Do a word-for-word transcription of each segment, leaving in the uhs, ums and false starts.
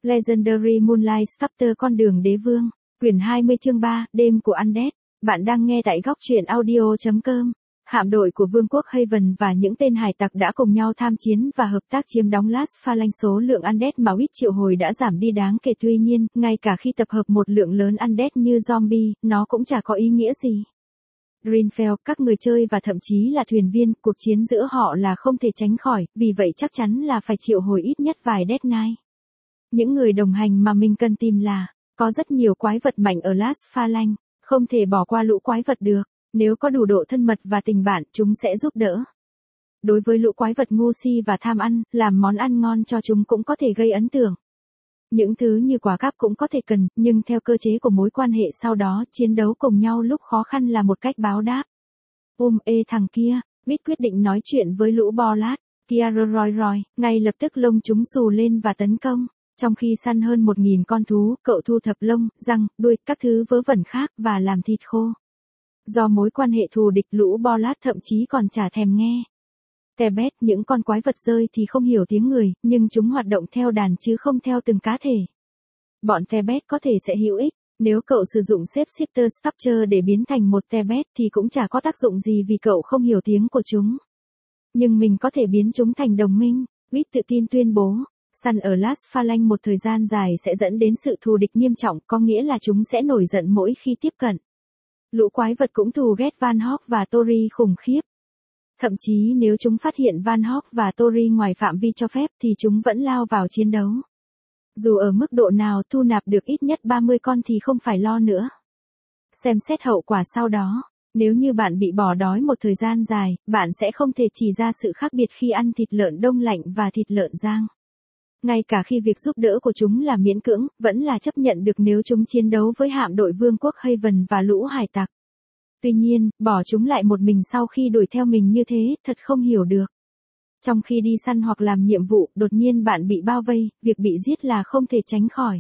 Legendary Moonlight Chapter Con đường đế vương, quyển hai mươi chương ba, đêm của Undead. Bạn đang nghe tại góc truyện audio chấm com. Hạm đội của Vương quốc Haven và những tên hải tặc đã cùng nhau tham chiến và hợp tác chiếm đóng Las Phalanx. Số lượng Undead mà Wit triệu hồi đã giảm đi đáng kể, tuy nhiên, ngay cả khi tập hợp một lượng lớn Undead như zombie, nó cũng chả có ý nghĩa gì. Greenfell, các người chơi và thậm chí là thuyền viên, cuộc chiến giữa họ là không thể tránh khỏi, vì vậy chắc chắn là phải triệu hồi ít nhất vài Death Knight. Những người đồng hành mà mình cần tìm là, có rất nhiều quái vật mạnh ở Las Phalanx, không thể bỏ qua lũ quái vật được, nếu có đủ độ thân mật và tình bạn, chúng sẽ giúp đỡ. Đối với lũ quái vật ngu si và tham ăn, làm món ăn ngon cho chúng cũng có thể gây ấn tượng. Những thứ như quả cáp cũng có thể cần, nhưng theo cơ chế của mối quan hệ sau đó, chiến đấu cùng nhau lúc khó khăn là một cách báo đáp. Ôm ê thằng kia, Wit quyết định nói chuyện với lũ Bollard, kia roi roi, ngay lập tức lông chúng xù lên và tấn công. Trong khi săn hơn một nghìn con thú, cậu thu thập lông, răng, đuôi, các thứ vớ vẩn khác và làm thịt khô. Do mối quan hệ thù địch, lũ Bollard thậm chí còn chả thèm nghe. Tebet, những con quái vật rơi thì không hiểu tiếng người, nhưng chúng hoạt động theo đàn chứ không theo từng cá thể. Bọn Tebet có thể sẽ hữu ích, nếu cậu sử dụng xếp Shifter Sculpture để biến thành một Tebet thì cũng chả có tác dụng gì vì cậu không hiểu tiếng của chúng. Nhưng mình có thể biến chúng thành đồng minh, Wit tự tin tuyên bố. Săn ở Las Phalanx một thời gian dài sẽ dẫn đến sự thù địch nghiêm trọng, có nghĩa là chúng sẽ nổi giận mỗi khi tiếp cận. Lũ quái vật cũng thù ghét Van Hawk và Tori khủng khiếp. Thậm chí nếu chúng phát hiện Van Hawk và Tori ngoài phạm vi cho phép thì chúng vẫn lao vào chiến đấu. Dù ở mức độ nào thu nạp được ít nhất ba mươi con thì không phải lo nữa. Xem xét hậu quả sau đó, nếu như bạn bị bỏ đói một thời gian dài, bạn sẽ không thể chỉ ra sự khác biệt khi ăn thịt lợn đông lạnh và thịt lợn rang. Ngay cả khi việc giúp đỡ của chúng là miễn cưỡng, vẫn là chấp nhận được nếu chúng chiến đấu với hạm đội Vương quốc Haven và lũ hải tặc. Tuy nhiên, bỏ chúng lại một mình sau khi đuổi theo mình như thế, thật không hiểu được. Trong khi đi săn hoặc làm nhiệm vụ, đột nhiên bạn bị bao vây, việc bị giết là không thể tránh khỏi.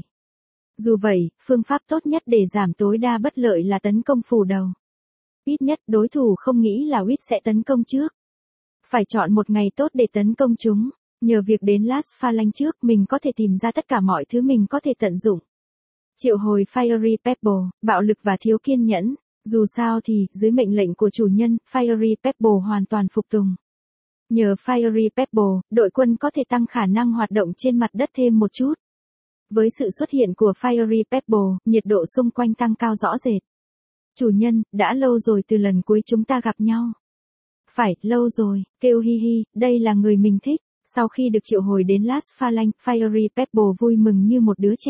Dù vậy, phương pháp tốt nhất để giảm tối đa bất lợi là tấn công phủ đầu. Ít nhất đối thủ không nghĩ là Wit sẽ tấn công trước. Phải chọn một ngày tốt để tấn công chúng. Nhờ việc đến Las Phalanx trước, mình có thể tìm ra tất cả mọi thứ mình có thể tận dụng. Triệu hồi Fiery Pebble, bạo lực và thiếu kiên nhẫn. Dù sao thì, dưới mệnh lệnh của chủ nhân, Fiery Pebble hoàn toàn phục tùng. Nhờ Fiery Pebble, đội quân có thể tăng khả năng hoạt động trên mặt đất thêm một chút. Với sự xuất hiện của Fiery Pebble, nhiệt độ xung quanh tăng cao rõ rệt. Chủ nhân, đã lâu rồi từ lần cuối chúng ta gặp nhau. Phải, lâu rồi, kêu hi hi, đây là người mình thích. Sau khi được triệu hồi đến Las Phalanx, Fiery Pebble vui mừng như một đứa trẻ.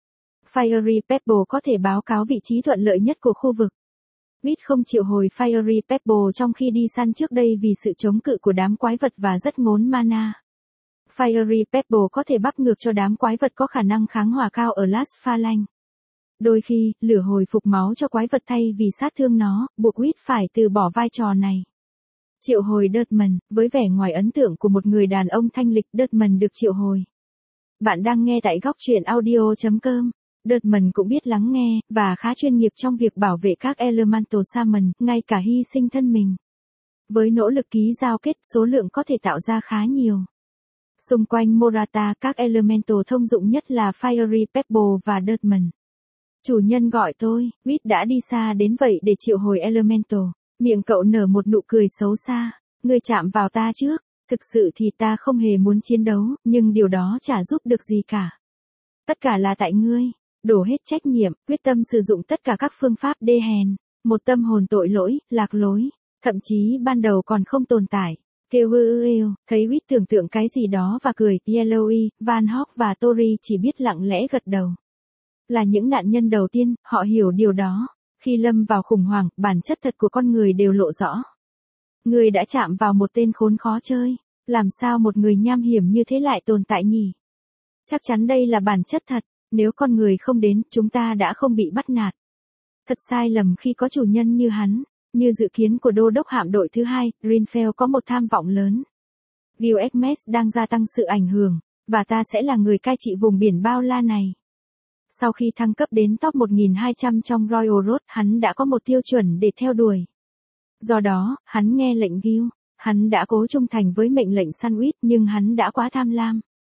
Fiery Pebble có thể báo cáo vị trí thuận lợi nhất của khu vực. Wit không triệu hồi Fiery Pebble trong khi đi săn trước đây vì sự chống cự của đám quái vật và rất ngốn mana. Fiery Pebble có thể bắp ngược cho đám quái vật có khả năng kháng hỏa cao ở Las Phalanx. Đôi khi, lửa hồi phục máu cho quái vật thay vì sát thương nó, buộc Wit phải từ bỏ vai trò này. Triệu hồi Dirtman, với vẻ ngoài ấn tượng của một người đàn ông thanh lịch, Dirtman được triệu hồi. Bạn đang nghe tại góc truyện audio chấm com. Dirtman cũng biết lắng nghe, và khá chuyên nghiệp trong việc bảo vệ các Elemental Summon, ngay cả hy sinh thân mình. Với nỗ lực ký giao kết, số lượng có thể tạo ra khá nhiều. Xung quanh Morata, các Elemental thông dụng nhất là Fiery Pebble và Dirtman. Chủ nhân gọi tôi, Wit đã đi xa đến vậy để triệu hồi Elemental. Miệng cậu nở một nụ cười xấu xa. Ngươi chạm vào ta trước. Thực sự thì ta không hề muốn chiến đấu, nhưng điều đó chả giúp được gì cả. Tất cả là tại ngươi. Đổ hết trách nhiệm, quyết tâm sử dụng tất cả các phương pháp đê hèn. Một tâm hồn tội lỗi, lạc lối. Thậm chí ban đầu còn không tồn tại. Kêu ư êu, thấy Wit tưởng tượng cái gì đó và cười. Yellowy, Van Hawk và Tori chỉ biết lặng lẽ gật đầu. Là những nạn nhân đầu tiên, họ hiểu điều đó. Khi lâm vào khủng hoảng, bản chất thật của con người đều lộ rõ. Người đã chạm vào một tên khốn khó chơi. Làm sao một người nham hiểm như thế lại tồn tại nhỉ? Chắc chắn đây là bản chất thật. Nếu con người không đến, chúng ta đã không bị bắt nạt. Thật sai lầm khi có chủ nhân như hắn. Như dự kiến của đô đốc hạm đội thứ hai, Greenfell có một tham vọng lớn. Gilgamesh đang gia tăng sự ảnh hưởng, và ta sẽ là người cai trị vùng biển bao la này. Sau khi thăng cấp đến top một nghìn hai trăm trong Royal Road, hắn đã có một tiêu chuẩn để theo đuổi. Do đó, hắn nghe lệnh Gil. Hắn đã cố trung thành với mệnh lệnh săn Wit, nhưng hắn đã quá tham lam.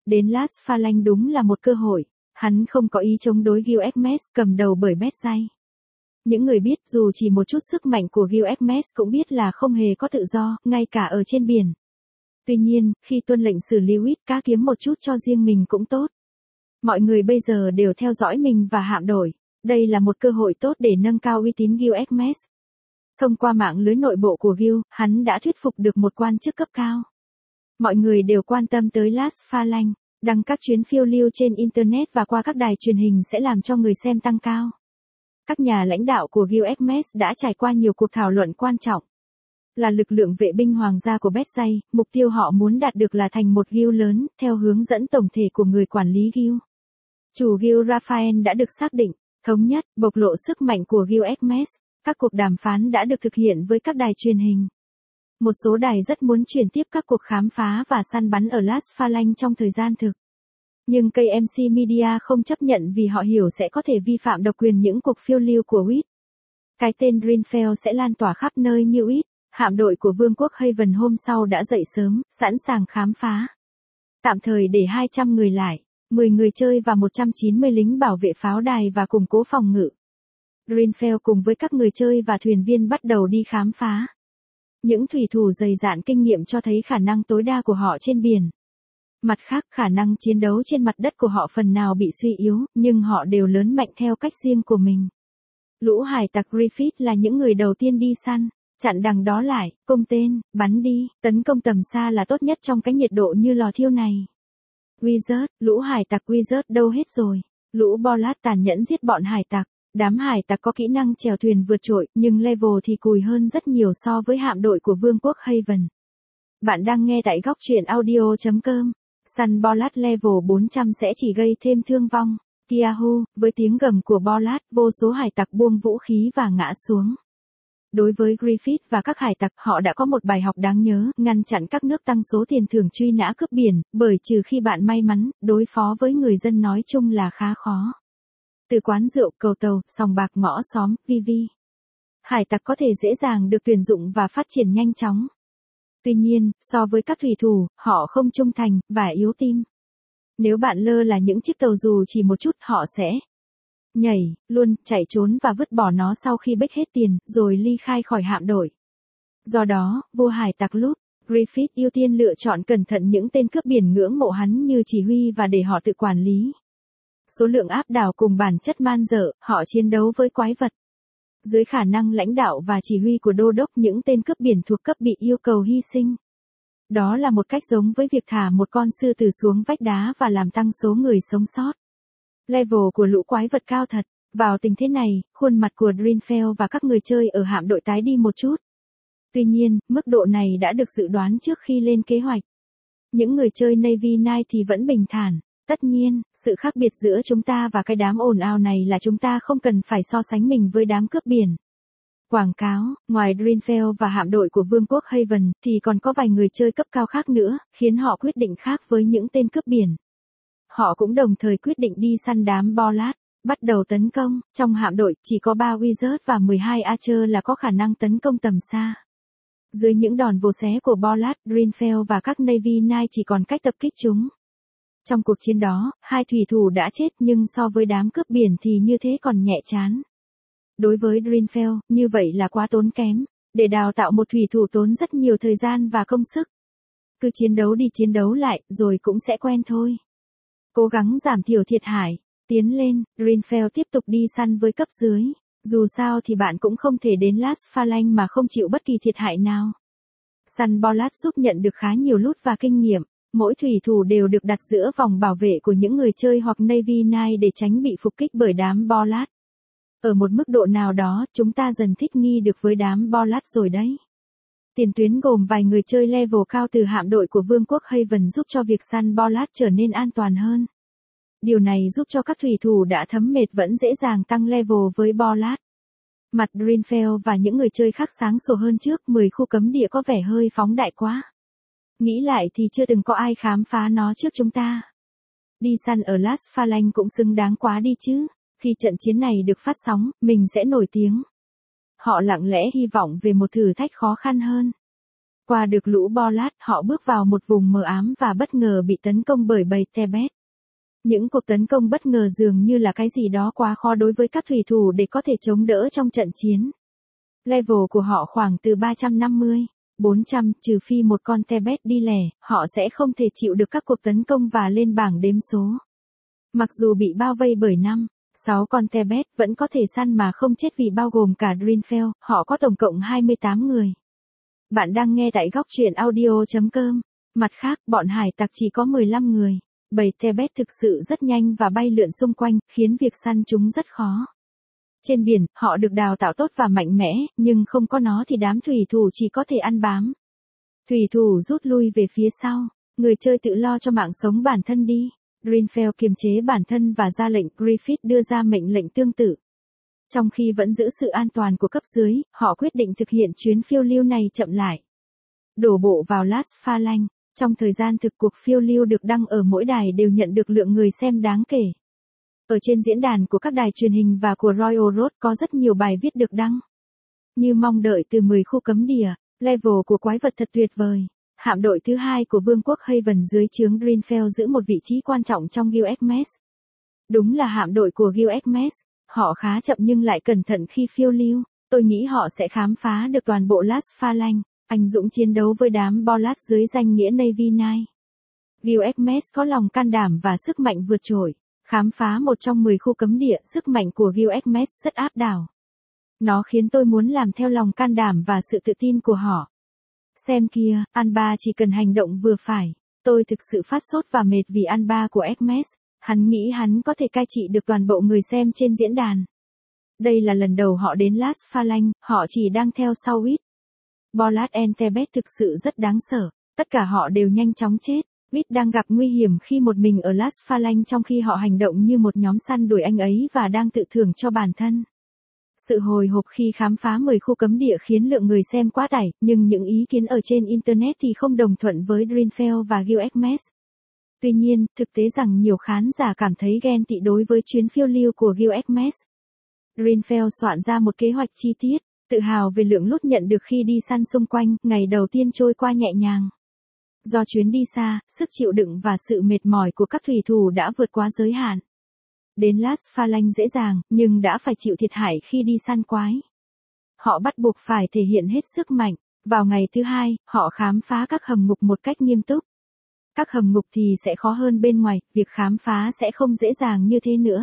Đến Las Phalanx đúng là một cơ hội, hắn không có ý chống đối Gil Hermes cầm đầu bởi Bedsay. Những người biết dù chỉ một chút sức mạnh của Gil Hermes cũng biết là không hề có tự do, ngay cả ở trên biển. Tuy nhiên, khi tuân lệnh xử Lewis cá kiếm một chút cho riêng mình cũng tốt. Mọi người bây giờ đều theo dõi mình và hạm đội. Đây là một cơ hội tốt để nâng cao uy tín Gil Hermes. Thông qua mạng lưới nội bộ của Gil, hắn đã thuyết phục được một quan chức cấp cao. Mọi người đều quan tâm tới Las Phalanx, đăng các chuyến phiêu lưu trên Internet và qua các đài truyền hình sẽ làm cho người xem tăng cao. Các nhà lãnh đạo của Gil Hermes đã trải qua nhiều cuộc thảo luận quan trọng. Là lực lượng vệ binh hoàng gia của Bedsay, mục tiêu họ muốn đạt được là thành một Gil lớn, theo hướng dẫn tổng thể của người quản lý Gil. Chủ Gil Raphael đã được xác định, thống nhất, bộc lộ sức mạnh của Gil Hermes. Các cuộc đàm phán đã được thực hiện với các đài truyền hình. Một số đài rất muốn chuyển tiếp các cuộc khám phá và săn bắn ở Las Phalanx trong thời gian thực. Nhưng ca em xê Media không chấp nhận vì họ hiểu sẽ có thể vi phạm độc quyền những cuộc phiêu lưu của u i tê. Cái tên Greenfell sẽ lan tỏa khắp nơi như u i tê. Hạm đội của Vương quốc Haven hôm sau đã dậy sớm, sẵn sàng khám phá. Tạm thời để hai trăm người lại, mười người chơi và một trăm chín mươi lính bảo vệ pháo đài và củng cố phòng ngự. Greenfell cùng với các người chơi và thuyền viên bắt đầu đi khám phá. Những thủy thủ dày dạn kinh nghiệm cho thấy khả năng tối đa của họ trên biển. Mặt khác, khả năng chiến đấu trên mặt đất của họ phần nào bị suy yếu, nhưng họ đều lớn mạnh theo cách riêng của mình. Lũ hải tặc Griffith là những người đầu tiên đi săn, chặn đằng đó lại, cung tên, bắn đi, tấn công tầm xa là tốt nhất trong cái nhiệt độ như lò thiêu này. Wizard, lũ hải tặc Wizard đâu hết rồi? Lũ Bollard tàn nhẫn giết bọn hải tặc. Đám hải tặc có kỹ năng chèo thuyền vượt trội, nhưng level thì cùi hơn rất nhiều so với hạm đội của Vương quốc Haven. Bạn đang nghe tại góc truyện audio chấm com. Săn Bollard level bốn trăm sẽ chỉ gây thêm thương vong. Yahoo, với tiếng gầm của Bollard, vô số hải tặc buông vũ khí và ngã xuống. Đối với Griffith và các hải tặc, họ đã có một bài học đáng nhớ, ngăn chặn các nước tăng số tiền thưởng truy nã cướp biển, bởi trừ khi bạn may mắn, đối phó với người dân nói chung là khá khó. Từ quán rượu, cầu tàu, sòng bạc, ngõ xóm, vân vân. Hải tặc có thể dễ dàng được tuyển dụng và phát triển nhanh chóng. Tuy nhiên, so với các thủy thủ, họ không trung thành, và yếu tim. Nếu bạn lơ là những chiếc tàu dù chỉ một chút, họ sẽ nhảy, luôn, chạy trốn và vứt bỏ nó sau khi bếch hết tiền, rồi ly khai khỏi hạm đội. Do đó, vua hải tặc Lút, Griffith ưu tiên lựa chọn cẩn thận những tên cướp biển ngưỡng mộ hắn như chỉ huy và để họ tự quản lý. Số lượng áp đảo cùng bản chất man dợ, họ chiến đấu với quái vật. Dưới khả năng lãnh đạo và chỉ huy của đô đốc, những tên cướp biển thuộc cấp bị yêu cầu hy sinh. Đó là một cách giống với việc thả một con sư tử xuống vách đá và làm tăng số người sống sót. Level của lũ quái vật cao thật. Vào tình thế này, khuôn mặt của Greenfell và các người chơi ở hạm đội tái đi một chút. Tuy nhiên, mức độ này đã được dự đoán trước khi lên kế hoạch. Những người chơi Navy Knight thì vẫn bình thản. Tất nhiên, sự khác biệt giữa chúng ta và cái đám ồn ào này là chúng ta không cần phải so sánh mình với đám cướp biển. Quảng cáo, ngoài Greenfell và hạm đội của Vương quốc Haven, thì còn có vài người chơi cấp cao khác nữa, khiến họ quyết định khác với những tên cướp biển. Họ cũng đồng thời quyết định đi săn đám Bollard, bắt đầu tấn công. Trong hạm đội, chỉ có ba Wizard và mười hai Archer là có khả năng tấn công tầm xa. Dưới những đòn vồ xé của Bollard, Greenfell và các Navy Knight chỉ còn cách tập kích chúng. Trong cuộc chiến đó, hai thủy thủ đã chết nhưng so với đám cướp biển thì như thế còn nhẹ chán. Đối với Greenfell, như vậy là quá tốn kém. Để đào tạo một thủy thủ tốn rất nhiều thời gian và công sức. Cứ chiến đấu đi chiến đấu lại, rồi cũng sẽ quen thôi. Cố gắng giảm thiểu thiệt hại. Tiến lên, Greenfell tiếp tục đi săn với cấp dưới. Dù sao thì bạn cũng không thể đến Las Phalanx mà không chịu bất kỳ thiệt hại nào. Săn Bollard giúp nhận được khá nhiều loot và kinh nghiệm. Mỗi thủy thủ đều được đặt giữa vòng bảo vệ của những người chơi hoặc Navy Knight để tránh bị phục kích bởi đám Bollard. Ở một mức độ nào đó, chúng ta dần thích nghi được với đám Bollard rồi đấy. Tiền tuyến gồm vài người chơi level cao từ hạm đội của Vương quốc Haven giúp cho việc săn Bollard trở nên an toàn hơn. Điều này giúp cho các thủy thủ đã thấm mệt vẫn dễ dàng tăng level với Bollard. Mặt Greenfell và những người chơi khác sáng sủa hơn trước, mười khu cấm địa có vẻ hơi phóng đại quá. Nghĩ lại thì chưa từng có ai khám phá nó trước chúng ta. Đi săn ở Las Phalanx cũng xứng đáng quá đi chứ. Khi trận chiến này được phát sóng, mình sẽ nổi tiếng. Họ lặng lẽ hy vọng về một thử thách khó khăn hơn. Qua được lũ Bolat, họ bước vào một vùng mờ ám và bất ngờ bị tấn công bởi bầy Tebet. Những cuộc tấn công bất ngờ dường như là cái gì đó quá khó đối với các thủy thủ để có thể chống đỡ trong trận chiến. Level của họ khoảng từ ba trăm năm mươi, bốn trăm, trừ phi một con Tebet đi lẻ, họ sẽ không thể chịu được các cuộc tấn công và lên bảng đếm số. Mặc dù bị bao vây bởi năm, sáu con Tebet vẫn có thể săn mà không chết vì bao gồm cả Drinfell, họ có tổng cộng hai mươi tám người. Bạn đang nghe tại góc truyện audio chấm com. Mặt khác, bọn hải tặc chỉ có mười lăm người. Bầy Tebet thực sự rất nhanh và bay lượn xung quanh, khiến việc săn chúng rất khó. Trên biển, họ được đào tạo tốt và mạnh mẽ, nhưng không có nó thì đám thủy thủ chỉ có thể ăn bám. Thủy thủ rút lui về phía sau, người chơi tự lo cho mạng sống bản thân đi. Drinfell kiềm chế bản thân và ra lệnh, Griffith đưa ra mệnh lệnh tương tự. Trong khi vẫn giữ sự an toàn của cấp dưới, họ quyết định thực hiện chuyến phiêu lưu này chậm lại. Đổ bộ vào Las Phalanx. Trong thời gian thực cuộc phiêu lưu được đăng ở mỗi đài đều nhận được lượng người xem đáng kể. Ở trên diễn đàn của các đài truyền hình và của Royal Road có rất nhiều bài viết được đăng. Như mong đợi từ mười khu cấm địa, level của quái vật thật tuyệt vời. Hạm đội thứ hai của Vương quốc Haven dưới trướng Drinfell giữ một vị trí quan trọng trong Gilgamesh. Đúng là hạm đội của Gilgamesh, họ khá chậm nhưng lại cẩn thận khi phiêu lưu. Tôi nghĩ họ sẽ khám phá được toàn bộ Las Phalanx. Anh dũng chiến đấu với đám Bolat dưới danh nghĩa Navy Nine. Gilgamesh có lòng can đảm và sức mạnh vượt trội. Khám phá một trong mười khu cấm địa, sức mạnh của Gilgamesh rất áp đảo. Nó khiến tôi muốn làm theo lòng can đảm và sự tự tin của họ. Xem kia, Anba chỉ cần hành động vừa phải. Tôi thực sự phát sốt và mệt vì Anba của Hermes. Hắn nghĩ hắn có thể cai trị được toàn bộ người xem trên diễn đàn. Đây là lần đầu họ đến Las Phalanx, họ chỉ đang theo sau Wit. Bolat and Tebet thực sự rất đáng sợ, tất cả họ đều nhanh chóng chết. Wit đang gặp nguy hiểm khi một mình ở Las Phalanx trong khi họ hành động như một nhóm săn đuổi anh ấy và đang tự thưởng cho bản thân. Sự hồi hộp khi khám phá mười khu cấm địa khiến lượng người xem quá tải, nhưng những ý kiến ở trên Internet thì không đồng thuận với Drinfell và Gilgamesh. Tuy nhiên, thực tế rằng nhiều khán giả cảm thấy ghen tị đối với chuyến phiêu lưu của Gilgamesh. Drinfell soạn ra một kế hoạch chi tiết, tự hào về lượng loot nhận được khi đi săn xung quanh, ngày đầu tiên trôi qua nhẹ nhàng. Do chuyến đi xa, sức chịu đựng và sự mệt mỏi của các thủy thủ đã vượt quá giới hạn. Đến Las Phalanx dễ dàng, nhưng đã phải chịu thiệt hại khi đi săn quái. Họ bắt buộc phải thể hiện hết sức mạnh. Vào ngày thứ hai, họ khám phá các hầm ngục một cách nghiêm túc. Các hầm ngục thì sẽ khó hơn bên ngoài, việc khám phá sẽ không dễ dàng như thế nữa.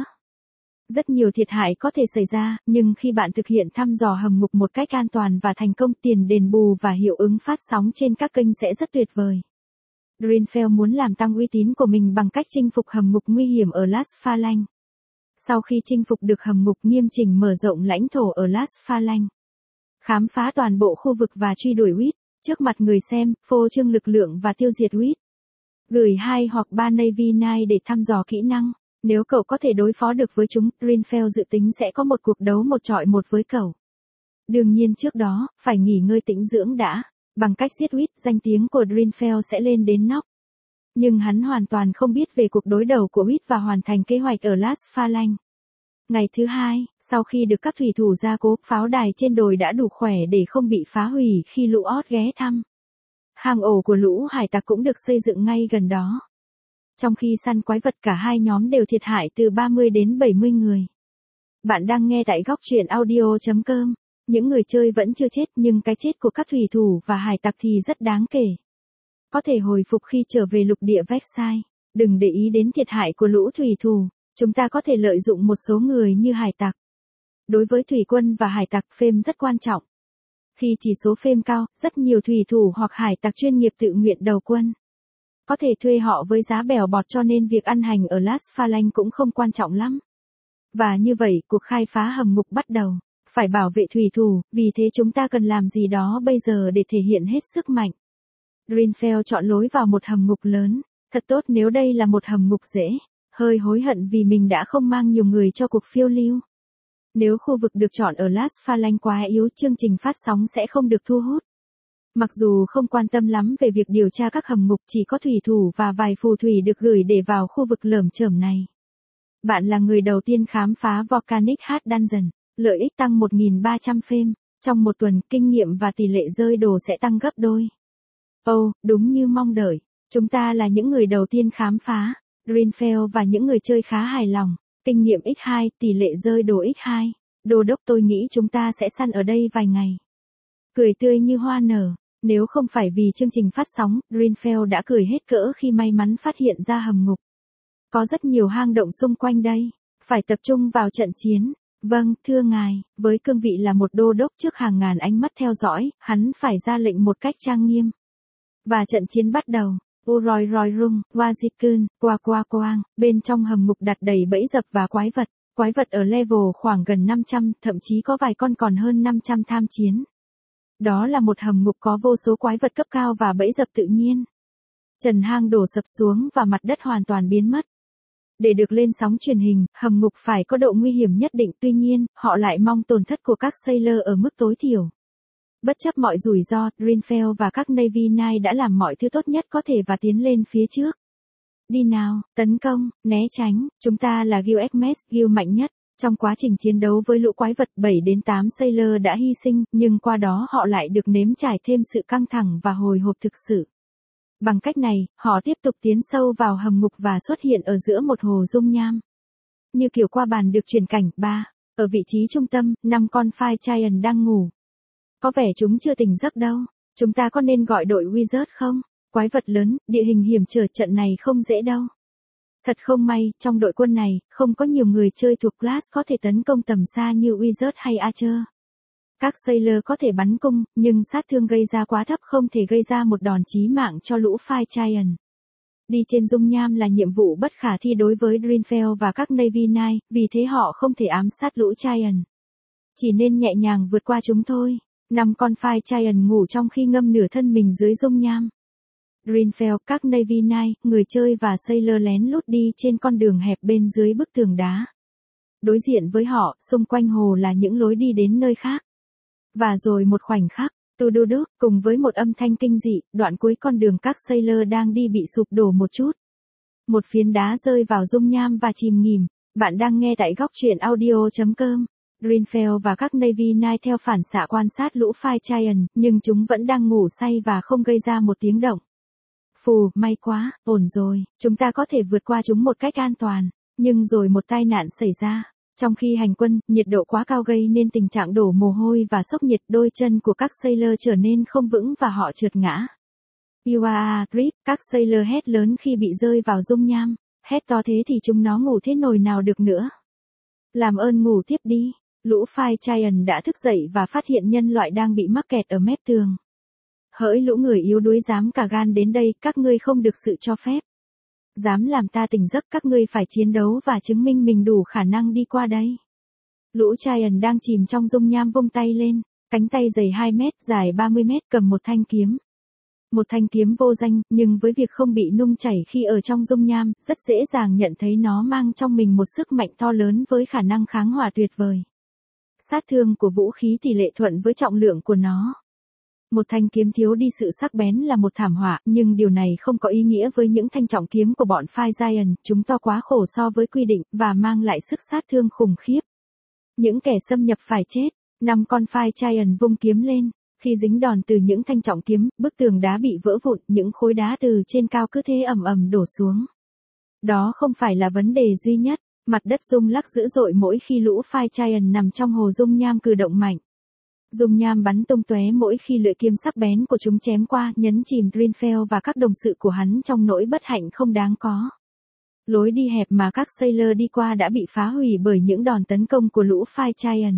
Rất nhiều thiệt hại có thể xảy ra, nhưng khi bạn thực hiện thăm dò hầm ngục một cách an toàn và thành công, tiền đền bù và hiệu ứng phát sóng trên các kênh sẽ rất tuyệt vời. Drinfell muốn làm tăng uy tín của mình bằng cách chinh phục hầm ngục nguy hiểm ở Las Phalanx. Sau khi chinh phục được hầm ngục nghiêm chỉnh mở rộng lãnh thổ ở Las Phalanx, khám phá toàn bộ khu vực và truy đuổi Wit, trước mặt người xem, phô trương lực lượng và tiêu diệt Wit. Gửi hai hoặc ba Navy Nine để thăm dò kỹ năng. Nếu cậu có thể đối phó được với chúng, Drinfell dự tính sẽ có một cuộc đấu một chọi một với cậu. Đương nhiên trước đó, phải nghỉ ngơi tĩnh dưỡng đã. Bằng cách giết Wit, danh tiếng của Drinfell sẽ lên đến nóc. Nhưng hắn hoàn toàn không biết về cuộc đối đầu của Wit và hoàn thành kế hoạch ở Las Phalanx. Ngày thứ hai, sau khi được các thủy thủ gia cố, pháo đài trên đồi đã đủ khỏe để không bị phá hủy khi lũ ót ghé thăm. Hang ổ của lũ hải tặc cũng được xây dựng ngay gần đó. Trong khi săn quái vật, cả hai nhóm đều thiệt hại từ ba mươi đến bảy mươi người. Bạn đang nghe tại góc truyện audio chấm com. Những người chơi vẫn chưa chết nhưng cái chết của các thủy thủ và hải tặc thì rất đáng kể. Có thể hồi phục khi trở về lục địa Versailles. Đừng để ý đến thiệt hại của lũ thủy thủ. Chúng ta có thể lợi dụng một số người như hải tặc. Đối với thủy quân và hải tặc, phêm rất quan trọng. Khi chỉ số phêm cao, rất nhiều thủy thủ hoặc hải tặc chuyên nghiệp tự nguyện đầu quân. Có thể thuê họ với giá bèo bọt, cho nên việc ăn hành ở Las Phalanx cũng không quan trọng lắm. Và như vậy, cuộc khai phá hầm ngục bắt đầu. Phải bảo vệ thủy thủ, vì thế chúng ta cần làm gì đó bây giờ để thể hiện hết sức mạnh. Drinfell chọn lối vào một hầm ngục lớn. Thật tốt nếu đây là một hầm ngục dễ. Hơi hối hận vì mình đã không mang nhiều người cho cuộc phiêu lưu. Nếu khu vực được chọn ở Las Phalanx quá yếu, chương trình phát sóng sẽ không được thu hút. Mặc dù không quan tâm lắm về việc điều tra các hầm ngục, chỉ có thủy thủ và vài phù thủy được gửi để vào khu vực lởm chởm này. Bạn là người đầu tiên khám phá Volcanic Heart Dungeon. Lợi ích tăng một nghìn ba trăm phêm. Trong một tuần, kinh nghiệm và tỷ lệ rơi đồ sẽ tăng gấp đôi. Ồ, oh, đúng như mong đợi. Chúng ta là những người đầu tiên khám phá. Greenfield và những người chơi khá hài lòng. Kinh nghiệm nhân hai, tỷ lệ rơi đồ nhân hai. Đô đốc tôi nghĩ chúng ta sẽ săn ở đây vài ngày. Cười tươi như hoa nở. Nếu không phải vì chương trình phát sóng, Greenfield đã cười hết cỡ khi may mắn phát hiện ra hầm ngục. Có rất nhiều hang động xung quanh đây. Phải tập trung vào trận chiến. Vâng, thưa ngài, với cương vị là một đô đốc trước hàng ngàn ánh mắt theo dõi, hắn phải ra lệnh một cách trang nghiêm. Và trận chiến bắt đầu. Uroi roi rung, Wazikun, qua qua quang, bên trong hầm ngục đặt đầy bẫy dập và quái vật. Quái vật ở level khoảng gần năm trăm, thậm chí có vài con còn hơn năm trăm tham chiến. Đó là một hầm ngục có vô số quái vật cấp cao và bẫy dập tự nhiên. Trần hang đổ sập xuống và mặt đất hoàn toàn biến mất. Để được lên sóng truyền hình, hầm ngục phải có độ nguy hiểm nhất định, tuy nhiên, họ lại mong tổn thất của các sailor ở mức tối thiểu. Bất chấp mọi rủi ro, Greenfield và các Navy Knight đã làm mọi thứ tốt nhất có thể và tiến lên phía trước. Đi nào, tấn công, né tránh, chúng ta là Guild Guild mạnh nhất. Trong quá trình chiến đấu với lũ quái vật, bảy đến tám sailor đã hy sinh, nhưng qua đó họ lại được nếm trải thêm sự căng thẳng và hồi hộp thực sự. Bằng cách này, họ tiếp tục tiến sâu vào hầm ngục và xuất hiện ở giữa một hồ dung nham. Như kiểu qua bàn được chuyển cảnh. Ba. Ở vị trí trung tâm, năm con Fire Giant đang ngủ. Có vẻ chúng chưa tỉnh giấc đâu. Chúng ta có nên gọi đội Wizard không? Quái vật lớn, địa hình hiểm trở, trận này không dễ đâu. Thật không may, trong đội quân này, không có nhiều người chơi thuộc class có thể tấn công tầm xa như Wizard hay Archer. Các sailor có thể bắn cung, nhưng sát thương gây ra quá thấp, không thể gây ra một đòn chí mạng cho lũ Fire Giant. Đi trên dung nham là nhiệm vụ bất khả thi đối với Greenfield và các Navy Knight, vì thế họ không thể ám sát lũ Giant. Chỉ nên nhẹ nhàng vượt qua chúng thôi. Năm con Fire Giant ngủ trong khi ngâm nửa thân mình dưới dung nham. Greenfield, các Navy Knight, người chơi và sailor lén lút đi trên con đường hẹp bên dưới bức tường đá. Đối diện với họ, xung quanh hồ là những lối đi đến nơi khác. Và rồi một khoảnh khắc, tu đu đúc, cùng với một âm thanh kinh dị, đoạn cuối con đường các sailor đang đi bị sụp đổ một chút. Một phiến đá rơi vào dung nham và chìm nghỉm. Bạn đang nghe tại góc truyện audio chấm com. Greenfield và các Navy Knight theo phản xạ quan sát lũ Fire Giant, nhưng chúng vẫn đang ngủ say và không gây ra một tiếng động. Phù, may quá, ổn rồi, chúng ta có thể vượt qua chúng một cách an toàn. Nhưng rồi một tai nạn xảy ra. Trong khi hành quân, nhiệt độ quá cao gây nên tình trạng đổ mồ hôi và sốc nhiệt, đôi chân của các sailor trở nên không vững và họ trượt ngã. Uaa, rip, các sailor hét lớn khi bị rơi vào dung nham. Hét to thế thì chúng nó ngủ thế nồi nào được nữa. Làm ơn ngủ tiếp đi. Lũ Fire Giant đã thức dậy và phát hiện nhân loại đang bị mắc kẹt ở mép tường. Hỡi lũ người yếu đuối dám cả gan đến đây, các ngươi không được sự cho phép. Dám làm ta tỉnh giấc, các ngươi phải chiến đấu và chứng minh mình đủ khả năng đi qua đây. Lũ Giant đang chìm trong dung nham vung tay lên, cánh tay dày hai mét, dài ba mươi mét, cầm một thanh kiếm. Một thanh kiếm vô danh, nhưng với việc không bị nung chảy khi ở trong dung nham, rất dễ dàng nhận thấy nó mang trong mình một sức mạnh to lớn với khả năng kháng hỏa tuyệt vời. Sát thương của vũ khí tỷ lệ thuận với trọng lượng của nó. Một thanh kiếm thiếu đi sự sắc bén là một thảm họa, nhưng điều này không có ý nghĩa với những thanh trọng kiếm của bọn Fire Giant, chúng to quá khổ so với quy định, và mang lại sức sát thương khủng khiếp. Những kẻ xâm nhập phải chết. Năm con Fire Giant vung kiếm lên. Khi dính đòn từ những thanh trọng kiếm, bức tường đá bị vỡ vụn, những khối đá từ trên cao cứ thế ầm ầm đổ xuống. Đó không phải là vấn đề duy nhất, mặt đất rung lắc dữ dội mỗi khi lũ Fire Giant nằm trong hồ dung nham cử động mạnh. Dung nham bắn tung tóe mỗi khi lưỡi kiếm sắc bén của chúng chém qua, nhấn chìm Greenfield và các đồng sự của hắn trong nỗi bất hạnh không đáng có. Lối đi hẹp mà các sailor đi qua đã bị phá hủy bởi những đòn tấn công của lũ Fire Giant.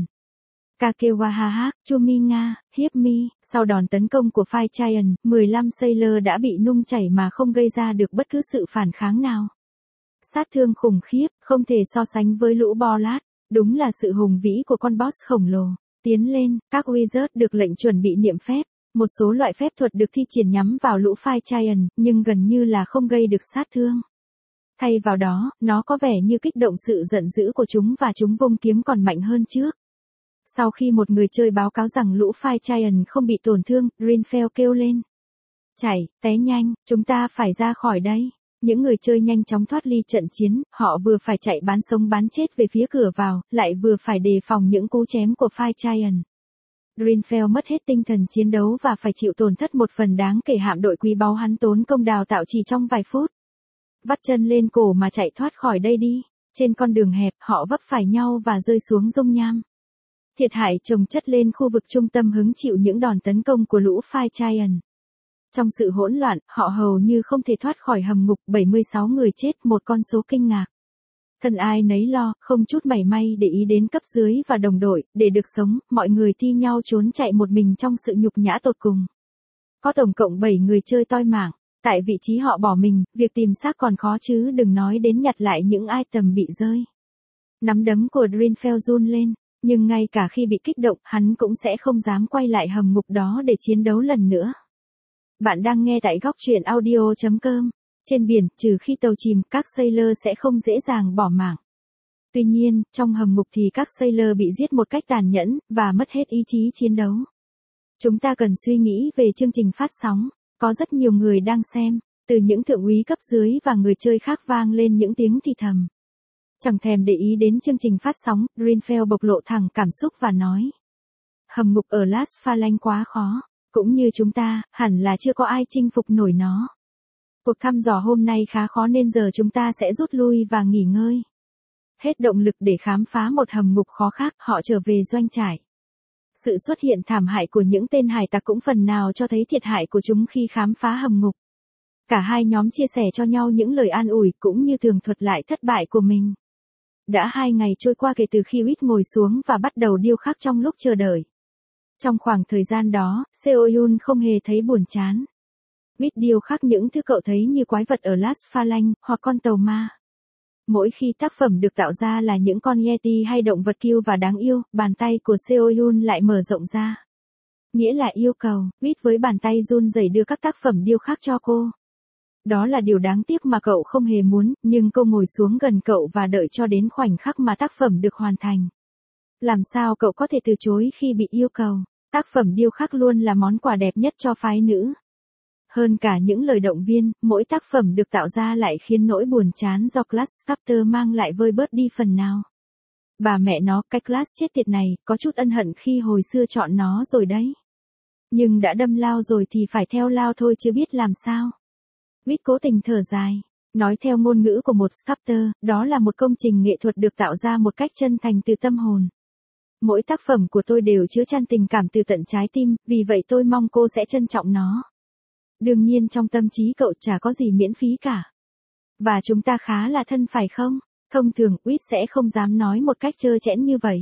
Kakewaha, Chuminga, Hiếp Mi, sau đòn tấn công của Fire Giant, mười lăm sailor đã bị nung chảy mà không gây ra được bất cứ sự phản kháng nào. Sát thương khủng khiếp, không thể so sánh với lũ Bolat, đúng là sự hùng vĩ của con boss khổng lồ. Tiến lên, các Wizard được lệnh chuẩn bị niệm phép, một số loại phép thuật được thi triển nhắm vào lũ Fire Giant, nhưng gần như là không gây được sát thương. Thay vào đó, nó có vẻ như kích động sự giận dữ của chúng và chúng vung kiếm còn mạnh hơn trước. Sau khi một người chơi báo cáo rằng lũ Fire Giant không bị tổn thương, Greenfield kêu lên. Chạy, té nhanh, chúng ta phải ra khỏi đây. Những người chơi nhanh chóng thoát ly trận chiến, họ vừa phải chạy bán sống bán chết về phía cửa vào, lại vừa phải đề phòng những cú chém của Fire Giant. Greenfell mất hết tinh thần chiến đấu và phải chịu tổn thất một phần đáng kể hạm đội quý báu hắn tốn công đào tạo chỉ trong vài phút. Vắt chân lên cổ mà chạy thoát khỏi đây đi. Trên con đường hẹp, họ vấp phải nhau và rơi xuống dung nham. Thiệt hại chồng chất lên khu vực trung tâm hứng chịu những đòn tấn công của lũ Fire Giant. Trong sự hỗn loạn, họ hầu như không thể thoát khỏi hầm ngục, bảy mươi sáu người chết, một con số kinh ngạc. Thân ai nấy lo, không chút mảy may để ý đến cấp dưới và đồng đội, để được sống, mọi người thi nhau trốn chạy một mình trong sự nhục nhã tột cùng. Có tổng cộng bảy người chơi toi mạng, tại vị trí họ bỏ mình, việc tìm xác còn khó chứ đừng nói đến nhặt lại những item bị rơi. Nắm đấm của Greenfell run lên, nhưng ngay cả khi bị kích động, hắn cũng sẽ không dám quay lại hầm ngục đó để chiến đấu lần nữa. Bạn đang nghe tại góc truyện audio chấm com. Trên biển, trừ khi tàu chìm, các sailor sẽ không dễ dàng bỏ mạng. Tuy nhiên, trong hầm ngục thì các sailor bị giết một cách tàn nhẫn, và mất hết ý chí chiến đấu. Chúng ta cần suy nghĩ về chương trình phát sóng. Có rất nhiều người đang xem, từ những thượng úy cấp dưới và người chơi khác vang lên những tiếng thì thầm. Chẳng thèm để ý đến chương trình phát sóng, Greenfell bộc lộ thẳng cảm xúc và nói. Hầm ngục ở Las Phalanx quá khó, cũng như chúng ta, hẳn là chưa có ai chinh phục nổi nó. Cuộc thăm dò hôm nay khá khó nên giờ chúng ta sẽ rút lui và nghỉ ngơi. Hết động lực để khám phá một hầm ngục khó khác, họ trở về doanh trại. Sự xuất hiện thảm hại của những tên hải tặc cũng phần nào cho thấy thiệt hại của chúng khi khám phá hầm ngục. Cả hai nhóm chia sẻ cho nhau những lời an ủi cũng như tường thuật lại thất bại của mình. Đã hai ngày trôi qua kể từ khi Whit ngồi xuống và bắt đầu điêu khắc trong lúc chờ đợi. Trong khoảng thời gian đó, Seo-yun không hề thấy buồn chán. Whit điêu khắc những thứ cậu thấy như quái vật ở Las Phalanx, hoặc con tàu ma. Mỗi khi tác phẩm được tạo ra là những con Yeti hay động vật cute và đáng yêu, bàn tay của Seo-yun lại mở rộng ra. Nghĩa là yêu cầu, Whit với bàn tay run rẩy đưa các tác phẩm điêu khắc cho cô. Đó là điều đáng tiếc mà cậu không hề muốn, nhưng cô ngồi xuống gần cậu và đợi cho đến khoảnh khắc mà tác phẩm được hoàn thành. Làm sao cậu có thể từ chối khi bị yêu cầu? Tác phẩm điêu khắc luôn là món quà đẹp nhất cho phái nữ. Hơn cả những lời động viên, mỗi tác phẩm được tạo ra lại khiến nỗi buồn chán do Class Captor mang lại vơi bớt đi phần nào. Bà mẹ nó, cái Class chết tiệt này, có chút ân hận khi hồi xưa chọn nó rồi đấy. Nhưng đã đâm lao rồi thì phải theo lao thôi chứ biết làm sao. Whit cố tình thở dài. Nói theo ngôn ngữ của một sculptor, đó là một công trình nghệ thuật được tạo ra một cách chân thành từ tâm hồn. Mỗi tác phẩm của tôi đều chứa chan tình cảm từ tận trái tim, vì vậy tôi mong cô sẽ trân trọng nó. Đương nhiên trong tâm trí cậu chả có gì miễn phí cả. Và chúng ta khá là thân phải không? Thông thường, Whit sẽ không dám nói một cách trơ trẽn như vậy.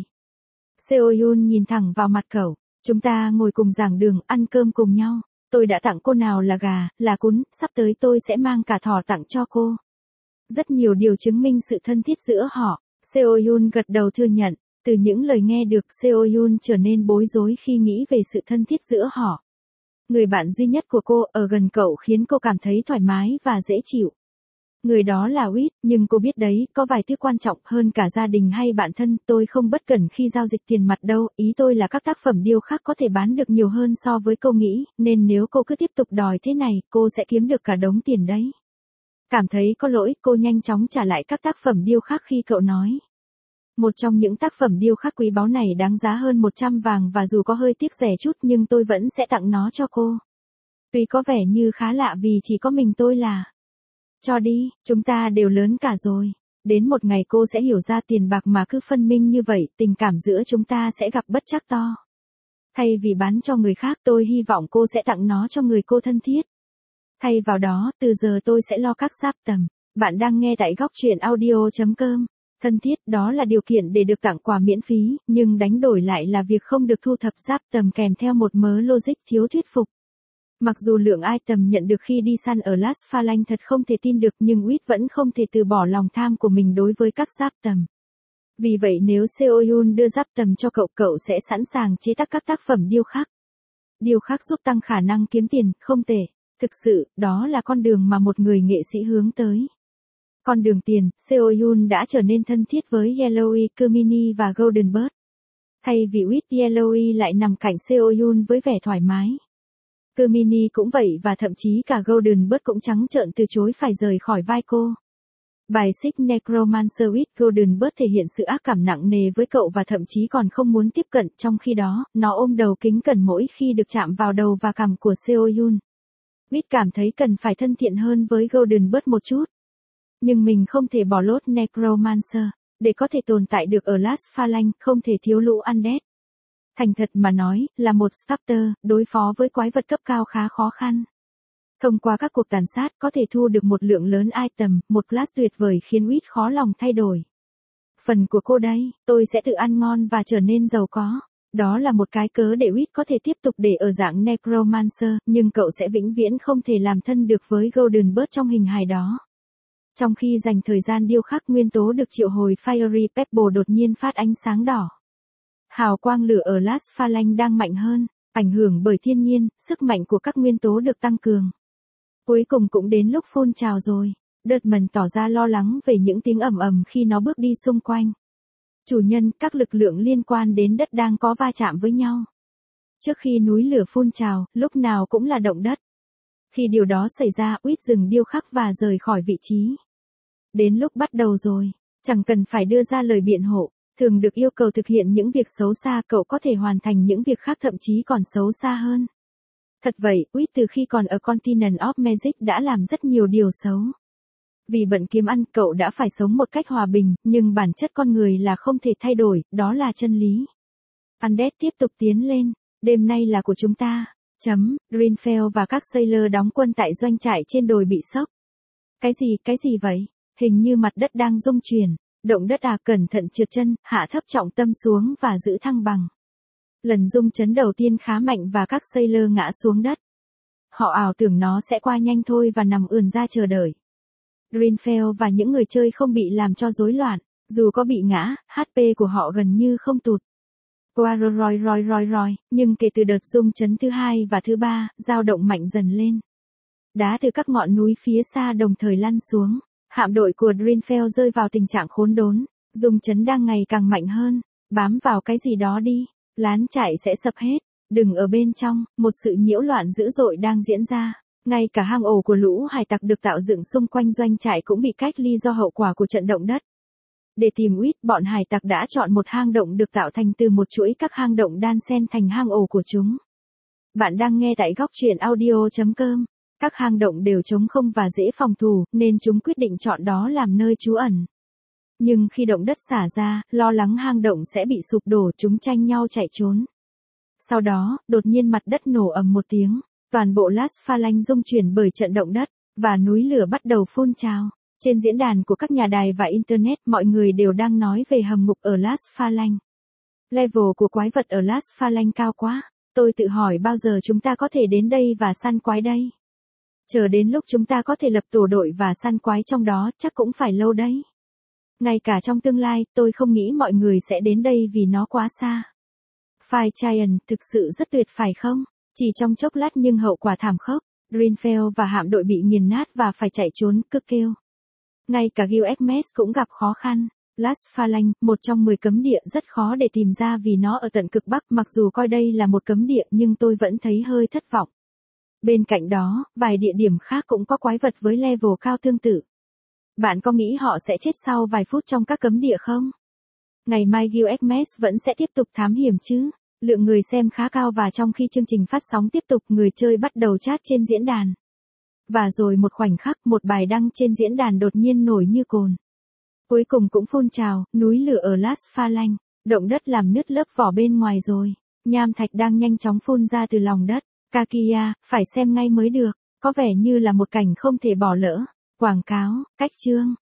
Seo-yun nhìn thẳng vào mặt cậu. Chúng ta ngồi cùng giảng đường, ăn cơm cùng nhau. Tôi đã tặng cô nào là gà, là cún, sắp tới tôi sẽ mang cả thỏ tặng cho cô. Rất nhiều điều chứng minh sự thân thiết giữa họ. Seo-yun gật đầu thừa nhận. Từ những lời nghe được, Seo-yun trở nên bối rối khi nghĩ về sự thân thiết giữa họ. Người bạn duy nhất của cô ở gần cậu khiến cô cảm thấy thoải mái và dễ chịu. Người đó là Whit, nhưng cô biết đấy, có vài thứ quan trọng hơn cả gia đình hay bạn thân, tôi không bất cẩn khi giao dịch tiền mặt đâu, ý tôi là các tác phẩm điêu khắc có thể bán được nhiều hơn so với cô nghĩ, nên nếu cô cứ tiếp tục đòi thế này, cô sẽ kiếm được cả đống tiền đấy. Cảm thấy có lỗi, cô nhanh chóng trả lại các tác phẩm điêu khắc khi cậu nói. Một trong những tác phẩm điêu khắc quý báu này đáng giá hơn một trăm vàng và dù có hơi tiếc rẻ chút nhưng tôi vẫn sẽ tặng nó cho cô. Tuy có vẻ như khá lạ vì chỉ có mình tôi là. Cho đi, chúng ta đều lớn cả rồi. Đến một ngày cô sẽ hiểu ra tiền bạc mà cứ phân minh như vậy, tình cảm giữa chúng ta sẽ gặp bất trắc to. Thay vì bán cho người khác tôi hy vọng cô sẽ tặng nó cho người cô thân thiết. Thay vào đó, từ giờ tôi sẽ lo các giáp tầm. Bạn đang nghe tại góc truyện audio chấm com. Thân thiết, đó là điều kiện để được tặng quà miễn phí, nhưng đánh đổi lại là việc không được thu thập giáp tầm kèm theo một mớ logic thiếu thuyết phục. Mặc dù lượng item nhận được khi đi săn ở Las Phalanx thật không thể tin được nhưng Whit vẫn không thể từ bỏ lòng tham của mình đối với các giáp tầm. Vì vậy nếu Seo-yun đưa giáp tầm cho cậu, cậu sẽ sẵn sàng chế tác các tác phẩm điêu khắc. Điêu khắc giúp tăng khả năng kiếm tiền, không tệ. Thực sự, đó là con đường mà một người nghệ sĩ hướng tới. Con đường tiền, Seo-yun đã trở nên thân thiết với Yellowy, Kumini và Golden Bird. Thay vì Whit, Yellowy lại nằm cạnh Seo-yun với vẻ thoải mái. Kumini cũng vậy và thậm chí cả Golden Bird cũng trắng trợn từ chối phải rời khỏi vai cô. Bài xích Necromancer with Golden Bird thể hiện sự ác cảm nặng nề với cậu và thậm chí còn không muốn tiếp cận, trong khi đó, nó ôm đầu kính cẩn mỗi khi được chạm vào đầu và cằm của Seo Yoon. Whit cảm thấy cần phải thân thiện hơn với Golden Bird một chút. Nhưng mình không thể bỏ lốt Necromancer. Để có thể tồn tại được ở Last Phalanx, không thể thiếu lũ Undead. Thành thật mà nói, là một Sculptor, đối phó với quái vật cấp cao khá khó khăn. Thông qua các cuộc tàn sát có thể thu được một lượng lớn item, một class tuyệt vời khiến Whit khó lòng thay đổi. Phần của cô đây, tôi sẽ tự ăn ngon và trở nên giàu có. Đó là một cái cớ để Whit có thể tiếp tục để ở dạng Necromancer, nhưng cậu sẽ vĩnh viễn không thể làm thân được với Golden Bird trong hình hài đó. Trong khi dành thời gian điêu khắc nguyên tố được triệu hồi Fiery Pebble đột nhiên phát ánh sáng đỏ. Hào quang lửa ở Last Phalanx đang mạnh hơn, ảnh hưởng bởi thiên nhiên, sức mạnh của các nguyên tố được tăng cường. Cuối cùng cũng đến lúc phun trào rồi. Đợtmần tỏ ra lo lắng về những tiếng ầm ầm khi nó bước đi xung quanh. Chủ nhân, các lực lượng liên quan đến đất đang có va chạm với nhau. Trước khi núi lửa phun trào, lúc nào cũng là động đất. Khi điều đó xảy ra, Whit dừng điêu khắc và rời khỏi vị trí. Đến lúc bắt đầu rồi, chẳng cần phải đưa ra lời biện hộ, thường được yêu cầu thực hiện những việc xấu xa, cậu có thể hoàn thành những việc khác thậm chí còn xấu xa hơn. Thật vậy, Whit từ khi còn ở Continent of Magic đã làm rất nhiều điều xấu. Vì bận kiếm ăn, cậu đã phải sống một cách hòa bình, nhưng bản chất con người là không thể thay đổi, đó là chân lý. Undead tiếp tục tiến lên, đêm nay là của chúng ta. Chấm, Greenfell và các Sailor đóng quân tại doanh trại trên đồi bị sốc. Cái gì, cái gì vậy? Hình như mặt đất đang rung chuyển. Động đất à, cẩn thận trượt chân, hạ thấp trọng tâm xuống và giữ thăng bằng. Lần rung chấn đầu tiên khá mạnh và các Sailor ngã xuống đất. Họ ảo tưởng nó sẽ qua nhanh thôi và nằm ườn ra chờ đợi. Greenfell và những người chơi không bị làm cho rối loạn, dù có bị ngã, hát pê của họ gần như không tụt. Qua rồi rồi rồi rồi rồi, nhưng kể từ đợt rung chấn thứ hai và thứ ba, dao động mạnh dần lên. Đá từ các ngọn núi phía xa đồng thời lăn xuống, hạm đội của Greenfell rơi vào tình trạng khốn đốn, rung chấn đang ngày càng mạnh hơn, bám vào cái gì đó đi, lán trại sẽ sập hết, đừng ở bên trong, một sự nhiễu loạn dữ dội đang diễn ra. Ngay cả hang ổ của lũ hải tặc được tạo dựng xung quanh doanh trại cũng bị cách ly do hậu quả của trận động đất. Để tìm Whit, bọn hải tặc đã chọn một hang động được tạo thành từ một chuỗi các hang động đan xen thành hang ổ của chúng. Bạn đang nghe tại góc truyện audio chấm com. Các hang động đều trống không và dễ phòng thủ, nên chúng quyết định chọn đó làm nơi trú ẩn. Nhưng khi động đất xả ra, lo lắng hang động sẽ bị sụp đổ, chúng tranh nhau chạy trốn. Sau đó, đột nhiên mặt đất nổ ầm một tiếng. Toàn bộ Last Phalanx rung chuyển bởi trận động đất, và núi lửa bắt đầu phun trào. Trên diễn đàn của các nhà đài và Internet, mọi người đều đang nói về hầm ngục ở Last Phalanx. Level của quái vật ở Last Phalanx cao quá. Tôi tự hỏi bao giờ chúng ta có thể đến đây và săn quái đây? Chờ đến lúc chúng ta có thể lập tổ đội và săn quái trong đó, chắc cũng phải lâu đấy. Ngay cả trong tương lai, tôi không nghĩ mọi người sẽ đến đây vì nó quá xa. Fire Giant thực sự rất tuyệt phải không? Chỉ trong chốc lát nhưng hậu quả thảm khốc, Greenfell và hạm đội bị nghiền nát và phải chạy trốn, cứ kêu. Ngay cả Gilgamesh cũng gặp khó khăn. Last Phalanx, một trong mười cấm địa rất khó để tìm ra vì nó ở tận cực Bắc, mặc dù coi đây là một cấm địa nhưng tôi vẫn thấy hơi thất vọng. Bên cạnh đó, vài địa điểm khác cũng có quái vật với level cao tương tự. Bạn có nghĩ họ sẽ chết sau vài phút trong các cấm địa không? Ngày mai Gilgamesh vẫn sẽ tiếp tục thám hiểm chứ? Lượng người xem khá cao và trong khi chương trình phát sóng tiếp tục, người chơi bắt đầu chat trên diễn đàn. Và rồi một khoảnh khắc, một bài đăng trên diễn đàn đột nhiên nổi như cồn. Cuối cùng cũng phun trào, núi lửa ở Last Phalanx, động đất làm nứt lớp vỏ bên ngoài rồi. Nham thạch đang nhanh chóng phun ra từ lòng đất. Kakia, phải xem ngay mới được, có vẻ như là một cảnh không thể bỏ lỡ. Quảng cáo, cách chương.